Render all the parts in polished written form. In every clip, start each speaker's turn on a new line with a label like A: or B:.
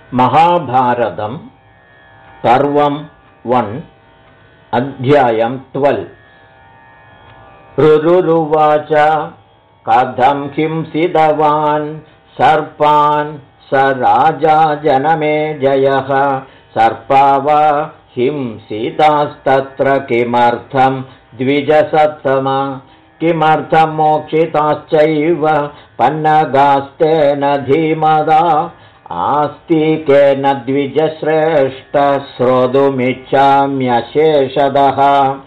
A: महाभारतं पर्वं 1 अध्यायं 12 रुरुरुवाच कथं हिंसितवान् सर्पान् स राजा जनमेजयः सर्पावा हिंसितास्तत्र किमर्थं द्विजसत्तम किमर्थं मोक्षिताश्चैव पन्नगास्तेन धीमदा आस्तिकेन द्विजश्रेष्ठ श्रोतुमिच्छाम्यशेषतः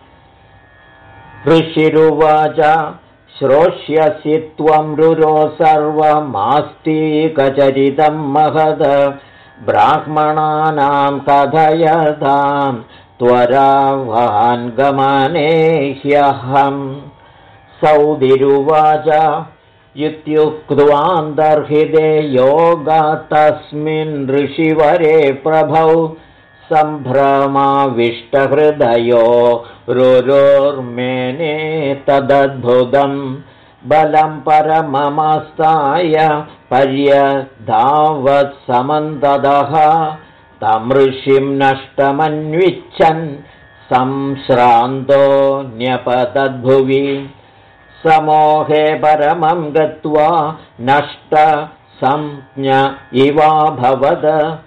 A: ऋषिरुवाच श्रोष्यसि त्वं रुरो सर्वमास्तिकचरितं महद ब्राह्मणानां कथयतां त्वरावान् गमने ह्यहम् सौदिरुवाच इत्युक्त्वान्तर्हिते योगा तस्मिन् ऋषिवरे प्रभौ सम्भ्रमाविष्टहृदयो रुरोर्मेने तदद्भुतं बलं परममस्ताय पर्यधावत्समन्ततः तं ऋषिं नष्टमन्विच्छन् संश्रान्तो न्यपतद्भुवि समोहे परमं गत्वा नष्ट संज्ञ इवाभवद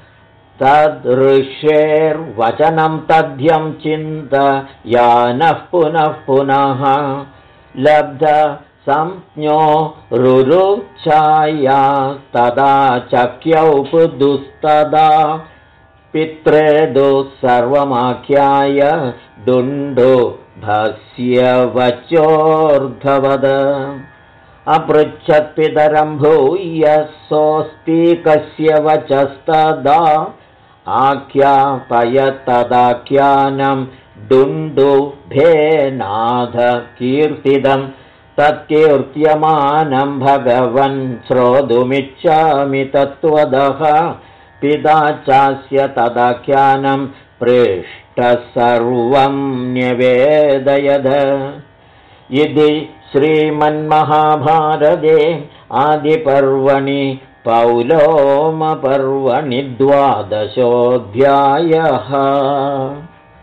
A: तदृषेर्वचनं तद्यं चिन्तयानः पुनः पुनः लब्ध संज्ञो रुरुच्छाया तदा चक्यौ पुदुस्तदा पित्रेदु सर्वमाख्याय दुण्डुभस्य वचोर्धवद अपृच्छत्पितरं भूय सोऽस्तिकस्य वचस्तदा आख्यापय तदाख्यानं दुण्डुभेनाथ कीर्तिदं तत्कीर्त्यमानं भगवन् श्रोतुमिच्छामि तत्त्वदः पिता चास्य तदाख्यानं पृष्टः सर्वं न्यवेदयद इति श्रीमन्महाभारते आदिपर्वणि पौलोमपर्वणि 12 अध्यायः।